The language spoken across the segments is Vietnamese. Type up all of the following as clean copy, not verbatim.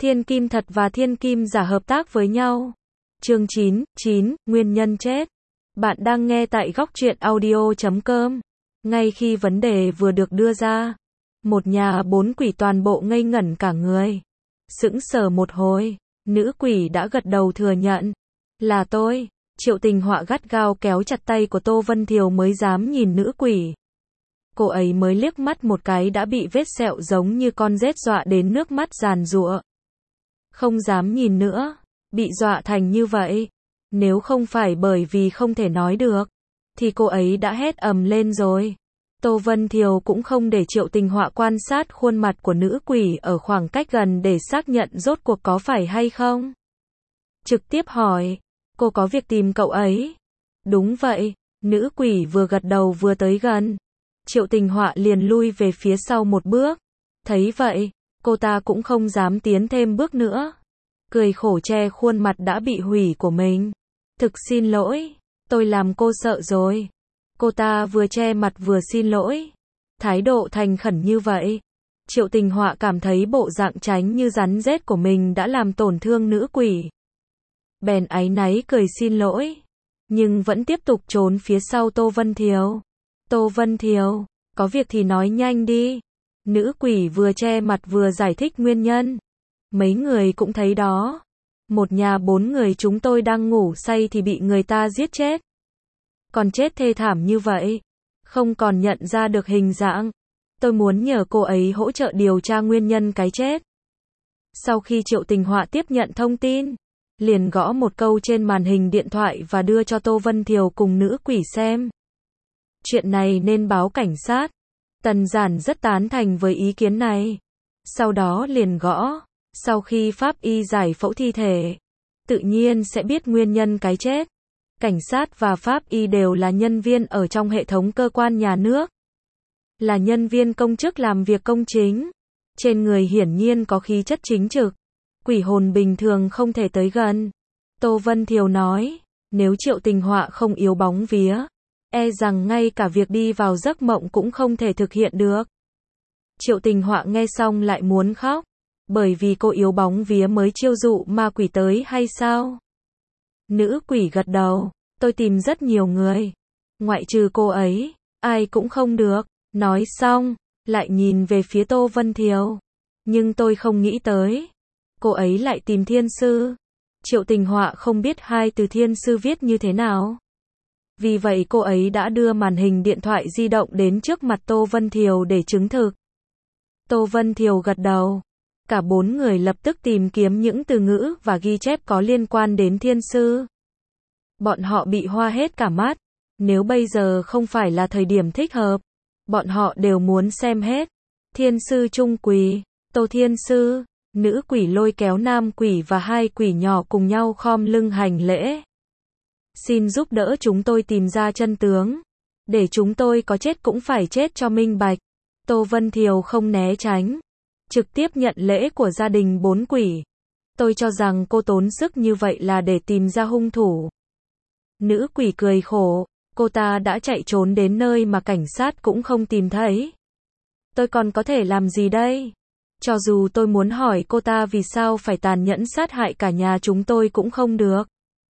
Thiên kim thật và thiên kim giả hợp tác với nhau. Chương 9, nguyên nhân chết. Bạn đang nghe tại góc truyện audio.com. Ngay khi vấn đề vừa được đưa ra, một nhà bốn quỷ toàn bộ ngây ngẩn cả người. Sững sờ một hồi, nữ quỷ đã gật đầu thừa nhận. Là tôi. Triệu Tình Họa gắt gao kéo chặt tay của Tô Vân Thiều mới dám nhìn nữ quỷ. Cô ấy mới liếc mắt một cái đã bị vết sẹo giống như con rết dọa đến nước mắt giàn giụa. Không dám nhìn nữa, bị dọa thành như vậy. Nếu không phải bởi vì không thể nói được, thì cô ấy đã hét ầm lên rồi. Tô Vân Thiều cũng không để Triệu Tình Họa quan sát khuôn mặt của nữ quỷ ở khoảng cách gần để xác nhận rốt cuộc có phải hay không. Trực tiếp hỏi, cô có việc tìm cậu ấy? Đúng vậy, nữ quỷ vừa gật đầu vừa tới gần. Triệu Tình Họa liền lui về phía sau một bước. Thấy vậy, cô ta cũng không dám tiến thêm bước nữa. Cười khổ che khuôn mặt đã bị hủy của mình. Thực xin lỗi, tôi làm cô sợ rồi. Cô ta vừa che mặt vừa xin lỗi. Thái độ thành khẩn như vậy. Triệu Tình Họa cảm thấy bộ dạng tránh như rắn rết của mình đã làm tổn thương nữ quỷ. Bèn áy náy cười xin lỗi. Nhưng vẫn tiếp tục trốn phía sau Tô Vân Thiều. Tô Vân Thiều, có việc thì nói nhanh đi. Nữ quỷ vừa che mặt vừa giải thích nguyên nhân. Mấy người cũng thấy đó. Một nhà bốn người chúng tôi đang ngủ say thì bị người ta giết chết. Còn chết thê thảm như vậy. Không còn nhận ra được hình dạng. Tôi muốn nhờ cô ấy hỗ trợ điều tra nguyên nhân cái chết. Sau khi Triệu Tình Họa tiếp nhận thông tin, liền gõ một câu trên màn hình điện thoại và đưa cho Tô Vân Thiều cùng nữ quỷ xem. Chuyện này nên báo cảnh sát. Tần Giản rất tán thành với ý kiến này. Sau đó liền gõ. Sau khi pháp y giải phẫu thi thể, tự nhiên sẽ biết nguyên nhân cái chết. Cảnh sát và pháp y đều là nhân viên ở trong hệ thống cơ quan nhà nước. Là nhân viên công chức làm việc công chính. Trên người hiển nhiên có khí chất chính trực. Quỷ hồn bình thường không thể tới gần. Tô Vân Thiều nói, nếu Triệu Tình Họa không yếu bóng vía, e rằng ngay cả việc đi vào giấc mộng cũng không thể thực hiện được. Triệu Tình Họa nghe xong lại muốn khóc. Bởi vì cô yếu bóng vía mới chiêu dụ ma quỷ tới hay sao? Nữ quỷ gật đầu, tôi tìm rất nhiều người. Ngoại trừ cô ấy, ai cũng không được. Nói xong, lại nhìn về phía Tô Vân Thiều. Nhưng tôi không nghĩ tới. Cô ấy lại tìm thiên sư. Triệu Tình Họa không biết hai từ thiên sư viết như thế nào. Vì vậy cô ấy đã đưa màn hình điện thoại di động đến trước mặt Tô Vân Thiều để chứng thực. Tô Vân Thiều gật đầu. Cả bốn người lập tức tìm kiếm những từ ngữ và ghi chép có liên quan đến thiên sư. Bọn họ bị hoa hết cả mắt. Nếu bây giờ không phải là thời điểm thích hợp, bọn họ đều muốn xem hết. Thiên sư Trung Quỳ, Tô Thiên Sư, nữ quỷ lôi kéo nam quỷ và hai quỷ nhỏ cùng nhau khom lưng hành lễ. Xin giúp đỡ chúng tôi tìm ra chân tướng. Để chúng tôi có chết cũng phải chết cho minh bạch. Tô Vân Thiều không né tránh. Trực tiếp nhận lễ của gia đình bốn quỷ. Tôi cho rằng cô tốn sức như vậy là để tìm ra hung thủ. Nữ quỷ cười khổ. Cô ta đã chạy trốn đến nơi mà cảnh sát cũng không tìm thấy. Tôi còn có thể làm gì đây? Cho dù tôi muốn hỏi cô ta vì sao phải tàn nhẫn sát hại cả nhà chúng tôi cũng không được.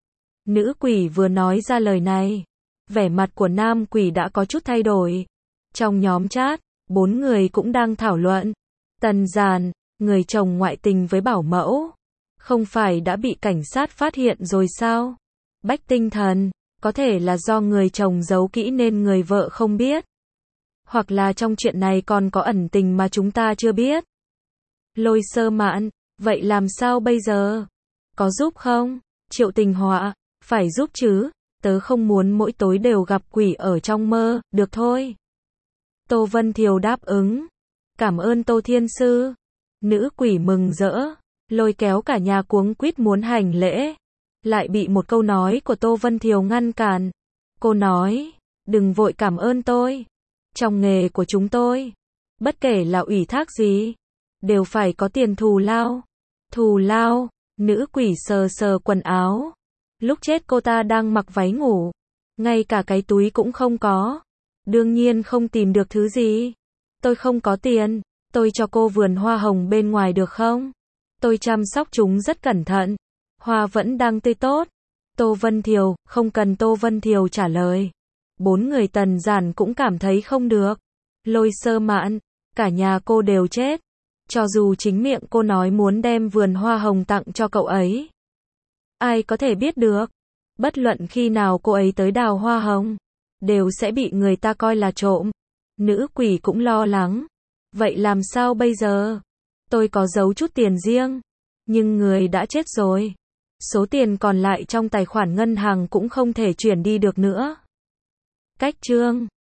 Nữ quỷ vừa nói ra lời này, vẻ mặt của nam quỷ đã có chút thay đổi. Trong nhóm chat, bốn người cũng đang thảo luận. Tần Giản, người chồng ngoại tình với bảo mẫu, không phải đã bị cảnh sát phát hiện rồi sao? Bách Tinh Thần, có thể là do người chồng giấu kỹ nên người vợ không biết. Hoặc là trong chuyện này còn có ẩn tình mà chúng ta chưa biết. Lôi Sơ Mạn, vậy làm sao bây giờ? Có giúp không? Triệu Tình Họa, phải giúp chứ, tớ không muốn mỗi tối đều gặp quỷ ở trong mơ, được thôi. Tô Vân Thiều đáp ứng. Cảm ơn Tô Thiên Sư. Nữ quỷ mừng rỡ, lôi kéo cả nhà cuống quýt muốn hành lễ. Lại bị một câu nói của Tô Vân Thiều ngăn cản. Cô nói, đừng vội cảm ơn tôi. Trong nghề của chúng tôi, bất kể là ủy thác gì, đều phải có tiền thù lao. Thù lao, nữ quỷ sờ sờ quần áo. Lúc chết cô ta đang mặc váy ngủ. Ngay cả cái túi cũng không có. Đương nhiên không tìm được thứ gì. Tôi không có tiền. Tôi cho cô vườn hoa hồng bên ngoài được không? Tôi chăm sóc chúng rất cẩn thận. Hoa vẫn đang tươi tốt. Tô Vân Thiều, không cần Tô Vân Thiều trả lời. 4 người Tần Giản cũng cảm thấy không được. Lôi Sơ Mạn, cả nhà cô đều chết. Cho dù chính miệng cô nói muốn đem vườn hoa hồng tặng cho cậu ấy. Ai có thể biết được. Bất luận khi nào cô ấy tới đào hoa hồng, đều sẽ bị người ta coi là trộm. Nữ quỷ cũng lo lắng. Vậy làm sao bây giờ? Tôi có giấu chút tiền riêng, nhưng người đã chết rồi. Số tiền còn lại trong tài khoản ngân hàng cũng không thể chuyển đi được nữa. Cách chương